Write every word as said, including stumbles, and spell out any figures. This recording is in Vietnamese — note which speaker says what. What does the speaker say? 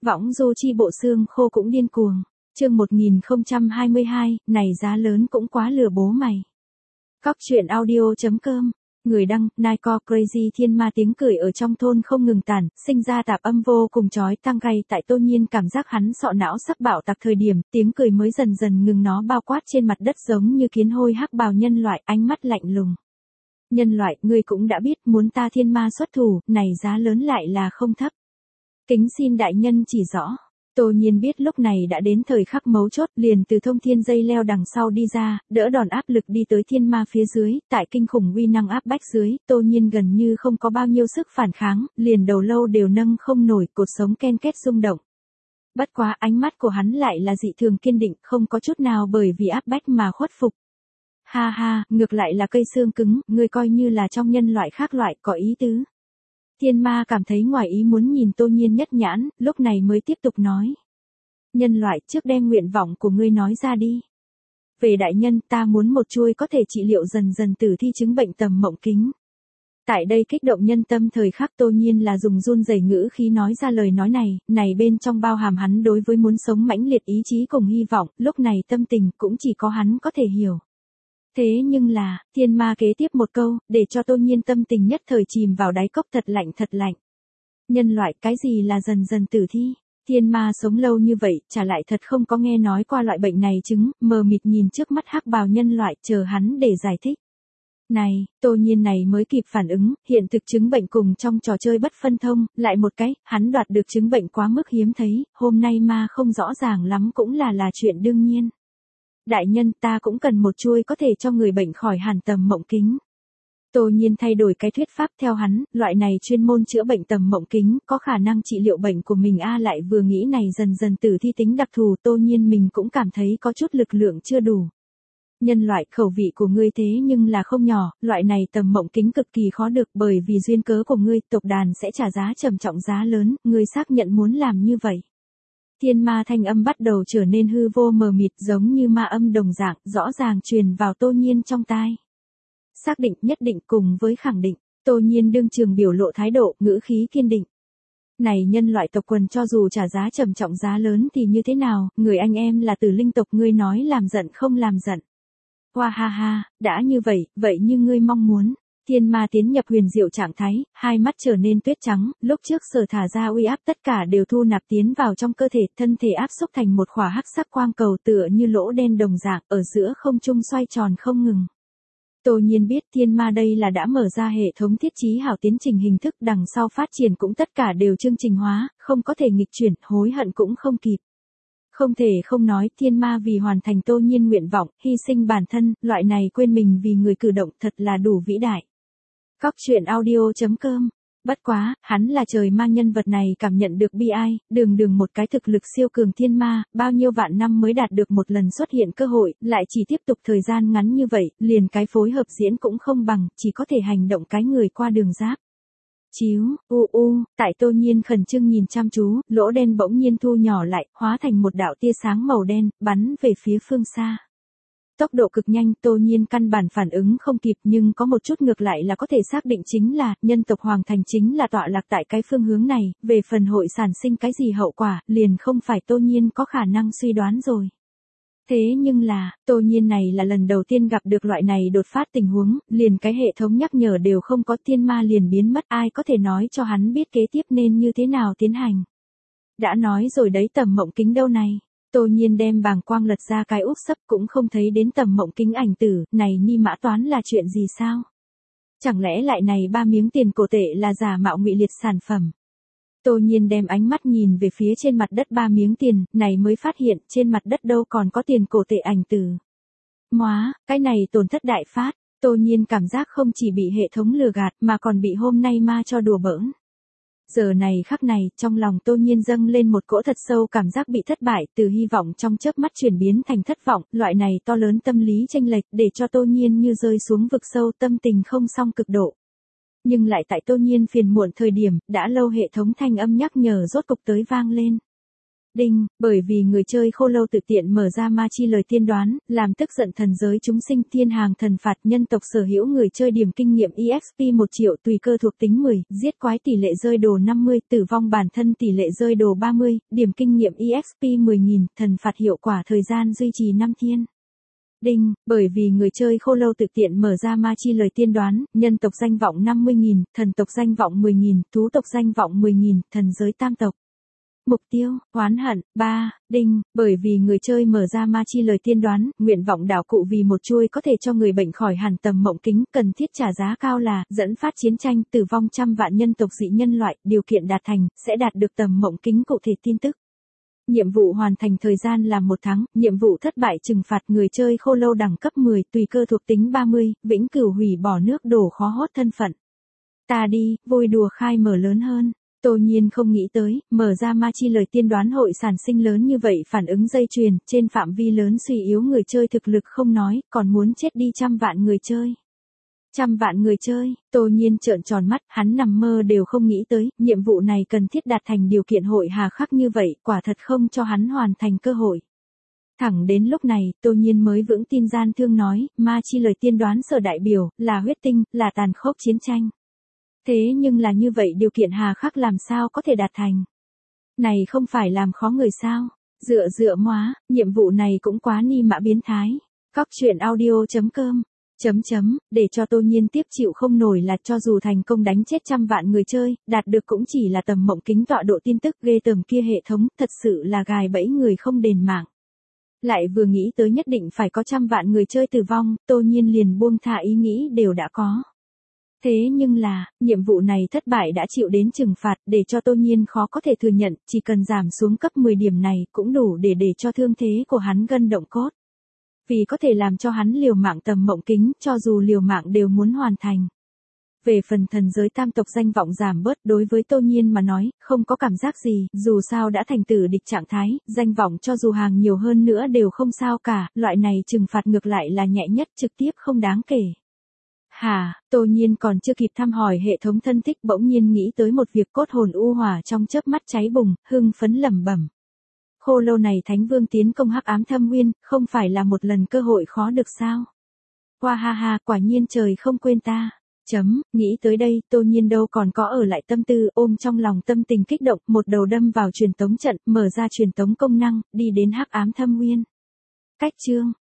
Speaker 1: Võng du chi bộ xương khô cũng điên cuồng. Chương một nghìn không trăm hai mươi hai, này giá lớn cũng quá lừa bố mày. Cóc truyện audio chấm com. Người đăng, Niko Crazy Thiên Ma tiếng cười ở trong thôn không ngừng tản, sinh ra tạp âm vô cùng chói tăng gay tại Tô Nhiên cảm giác hắn sọ não sắp bạo tạc thời điểm, tiếng cười mới dần dần ngừng nó bao quát trên mặt đất giống như kiến hôi hắc bào nhân loại, ánh mắt lạnh lùng. Nhân loại, ngươi cũng đã biết muốn ta thiên ma xuất thủ, này giá lớn lại là không thấp. Kính xin đại nhân chỉ rõ. Tô Nhiên biết lúc này đã đến thời khắc mấu chốt, liền từ thông thiên dây leo đằng sau đi ra, đỡ đòn áp lực đi tới thiên ma phía dưới, tại kinh khủng uy năng áp bách dưới, Tô Nhiên gần như không có bao nhiêu sức phản kháng, liền đầu lâu đều nâng không nổi, cột sống ken két rung động. Bất quá ánh mắt của hắn lại là dị thường kiên định, không có chút nào bởi vì áp bách mà khuất phục. Ha ha, ngược lại là cây xương cứng, ngươi coi như là trong nhân loại khác loại, có ý tứ. Thiên ma cảm thấy ngoài ý muốn nhìn Tô Nhiên nhất nhãn, lúc này mới tiếp tục nói. Nhân loại, trước đem nguyện vọng của ngươi nói ra đi. Về đại nhân, ta muốn một chuôi có thể trị liệu dần dần tử thi chứng bệnh tầm mộng kính. Tại đây kích động nhân tâm thời khắc Tô Nhiên là dùng run rẩy ngữ khí nói ra lời nói này, này bên trong bao hàm hắn đối với muốn sống mãnh liệt ý chí cùng hy vọng, lúc này tâm tình cũng chỉ có hắn có thể hiểu. Thế nhưng là, thiên ma kế tiếp một câu, để cho Tô Nhiên tâm tình nhất thời chìm vào đáy cốc thật lạnh thật lạnh. Nhân loại, cái gì là dần dần tử thi? Thiên ma sống lâu như vậy, chả lại thật không có nghe nói qua loại bệnh này chứng, mờ mịt nhìn trước mắt hắc bào nhân loại, chờ hắn để giải thích. Này, Tô Nhiên này mới kịp phản ứng, hiện thực chứng bệnh cùng trong trò chơi bất phân thông, lại một cái, hắn đoạt được chứng bệnh quá mức hiếm thấy, hôm nay ma không rõ ràng lắm cũng là là chuyện đương nhiên. Đại nhân, ta cũng cần một chuôi có thể cho người bệnh khỏi hàn tầm mộng kính. Tô Nhiên thay đổi cái thuyết pháp theo hắn, loại này chuyên môn chữa bệnh tầm mộng kính, có khả năng trị liệu bệnh của mình a lại vừa nghĩ này dần dần tử thi tính đặc thù, Tô Nhiên mình cũng cảm thấy có chút lực lượng chưa đủ. Nhân loại, khẩu vị của ngươi thế nhưng là không nhỏ, loại này tầm mộng kính cực kỳ khó được bởi vì duyên cớ của ngươi, tộc đàn sẽ trả giá trầm trọng giá lớn, ngươi xác nhận muốn làm như vậy. Thiên ma thanh âm bắt đầu trở nên hư vô mờ mịt giống như ma âm đồng dạng, rõ ràng truyền vào Tô Nhiên trong tai. Xác định, nhất định cùng với khẳng định, Tô Nhiên đương trường biểu lộ thái độ, ngữ khí kiên định. Này nhân loại tộc quần cho dù trả giá trầm trọng giá lớn thì như thế nào, người anh em là từ linh tộc ngươi nói làm giận không làm giận. Hoa ha ha, đã như vậy, vậy như ngươi mong muốn. Thiên ma tiến nhập huyền diệu trạng thái, hai mắt trở nên tuyết trắng, lúc trước sở thả ra uy áp tất cả đều thu nạp tiến vào trong cơ thể, thân thể áp xúc thành một khỏa hắc sắc quang cầu tựa như lỗ đen đồng dạng, ở giữa không trung xoay tròn không ngừng. Tô Nhiên biết thiên ma đây là đã mở ra hệ thống thiết trí hảo tiến trình hình thức đằng sau phát triển cũng tất cả đều chương trình hóa, không có thể nghịch chuyển, hối hận cũng không kịp. Không thể không nói thiên ma vì hoàn thành Tô Nhiên nguyện vọng, hy sinh bản thân, loại này quên mình vì người cử động thật là đủ vĩ đại. Cóc truyện audio chấm com. Bất quá, hắn là trời ma nhân vật này cảm nhận được bi ai, đường đường một cái thực lực siêu cường thiên ma, bao nhiêu vạn năm mới đạt được một lần xuất hiện cơ hội, lại chỉ tiếp tục thời gian ngắn như vậy, liền cái phối hợp diễn cũng không bằng, chỉ có thể hành động cái người qua đường giáp. Chíu, u u, tại Tô Nhiên khẩn trương nhìn chăm chú, lỗ đen bỗng nhiên thu nhỏ lại, hóa thành một đạo tia sáng màu đen, bắn về phía phương xa. Tốc độ cực nhanh, Tô Nhiên căn bản phản ứng không kịp nhưng có một chút ngược lại là có thể xác định chính là, nhân tộc Hoàng Thành chính là tọa lạc tại cái phương hướng này, về phần hội sản sinh cái gì hậu quả, liền không phải Tô Nhiên có khả năng suy đoán rồi. Thế nhưng là, Tô Nhiên này là lần đầu tiên gặp được loại này đột phát tình huống, liền cái hệ thống nhắc nhở đều không có, thiên ma liền biến mất, ai có thể nói cho hắn biết kế tiếp nên như thế nào tiến hành. Đã nói rồi đấy, tầm mộng kính đâu này. Tô Nhiên đem bàng quang lật ra cái úp sấp cũng không thấy đến tầm mộng kính ảnh tử, này ni mã toán là chuyện gì sao? Chẳng lẽ lại này ba miếng tiền cổ tệ là giả mạo ngụy liệt sản phẩm? Tô Nhiên đem ánh mắt nhìn về phía trên mặt đất ba miếng tiền, này mới phát hiện trên mặt đất đâu còn có tiền cổ tệ ảnh tử. Móa, cái này tổn thất đại phát, Tô Nhiên cảm giác không chỉ bị hệ thống lừa gạt mà còn bị hôm nay ma cho đùa bỡn. Giờ này khắc này, trong lòng Tô Nhiên dâng lên một cỗ thật sâu cảm giác bị thất bại, từ hy vọng trong chớp mắt chuyển biến thành thất vọng, loại này to lớn tâm lý chênh lệch để cho Tô Nhiên như rơi xuống vực sâu, tâm tình không song cực độ. Nhưng lại tại Tô Nhiên phiền muộn thời điểm, đã lâu hệ thống thanh âm nhắc nhở rốt cục tới vang lên. Đinh, bởi vì người chơi khô lâu tự tiện mở ra ma chi lời tiên đoán, làm tức giận thần giới chúng sinh, thiên hàng thần phạt, nhân tộc sở hữu người chơi điểm kinh nghiệm e ích pê một triệu, tùy cơ thuộc tính mười, giết quái tỷ lệ rơi đồ năm mươi, tử vong bản thân tỷ lệ rơi đồ ba mươi, điểm kinh nghiệm e ích pê mười nghìn, thần phạt hiệu quả thời gian duy trì năm thiên. Đinh, bởi vì người chơi khô lâu tự tiện mở ra ma chi lời tiên đoán, nhân tộc danh vọng năm mươi nghìn, thần tộc danh vọng mười nghìn, thú tộc danh vọng mười nghìn, thần giới tam tộc. Mục tiêu, oán hận, ba, đinh, bởi vì người chơi mở ra ma chi lời tiên đoán, nguyện vọng đảo cụ vì một chuôi có thể cho người bệnh khỏi hẳn tầm mộng kính, cần thiết trả giá cao là, dẫn phát chiến tranh, tử vong trăm vạn nhân tộc dị nhân loại, điều kiện đạt thành, sẽ đạt được tầm mộng kính cụ thể tin tức. Nhiệm vụ hoàn thành thời gian là một tháng, nhiệm vụ thất bại trừng phạt người chơi khô lâu đẳng cấp mười, tùy cơ thuộc tính ba mươi, vĩnh cửu hủy bỏ nước đổ khó hốt thân phận. Ta đi, vui đùa khai mở lớn hơn. Tô Nhiên không nghĩ tới, mở ra ma chi lời tiên đoán hội sản sinh lớn như vậy phản ứng dây chuyền, trên phạm vi lớn suy yếu người chơi thực lực không nói, còn muốn chết đi trăm vạn người chơi. Trăm vạn người chơi, Tô Nhiên trợn tròn mắt, hắn nằm mơ đều không nghĩ tới, nhiệm vụ này cần thiết đạt thành điều kiện hội hà khắc như vậy, quả thật không cho hắn hoàn thành cơ hội. Thẳng đến lúc này, Tô Nhiên mới vững tin gian thương nói, ma chi lời tiên đoán sở đại biểu, là huyết tinh, là tàn khốc chiến tranh. Thế nhưng là như vậy điều kiện hà khắc làm sao có thể đạt thành? Này không phải làm khó người sao? Dựa dựa móa, nhiệm vụ này cũng quá ni mã biến thái. Cóc truyện audio chấm com Chấm chấm, để cho Tô Nhiên tiếp chịu không nổi là cho dù thành công đánh chết trăm vạn người chơi, đạt được cũng chỉ là tầm mộng kính tọa độ tin tức ghê tởm kia hệ thống, thật sự là gài bẫy người không đền mạng. Lại vừa nghĩ tới nhất định phải có trăm vạn người chơi tử vong, Tô Nhiên liền buông thả ý nghĩ đều đã có. Thế nhưng là, nhiệm vụ này thất bại đã chịu đến trừng phạt, để cho Tô Nhiên khó có thể thừa nhận, chỉ cần giảm xuống cấp mười điểm này cũng đủ để để cho thương thế của hắn gân động cốt. Vì có thể làm cho hắn liều mạng tầm mộng kính, cho dù liều mạng đều muốn hoàn thành. Về phần thần giới tam tộc danh vọng giảm bớt, đối với Tô Nhiên mà nói, không có cảm giác gì, dù sao đã thành tử địch trạng thái, danh vọng cho dù hàng nhiều hơn nữa đều không sao cả, loại này trừng phạt ngược lại là nhẹ nhất, trực tiếp không đáng kể. Hà, Tô Nhiên còn chưa kịp thăm hỏi hệ thống thân thích, bỗng nhiên nghĩ tới một việc, cốt hồn u hỏa trong chớp mắt cháy bùng, hưng phấn lẩm bẩm. Khô lâu này Thánh Vương tiến công hắc ám thâm nguyên, không phải là một lần cơ hội khó được sao? Hoa ha ha, quả nhiên trời không quên ta. Chấm, nghĩ tới đây, Tô Nhiên đâu còn có ở lại tâm tư, ôm trong lòng tâm tình kích động, một đầu đâm vào truyền tống trận, mở ra truyền tống công năng, đi đến hắc ám thâm nguyên. Cách chương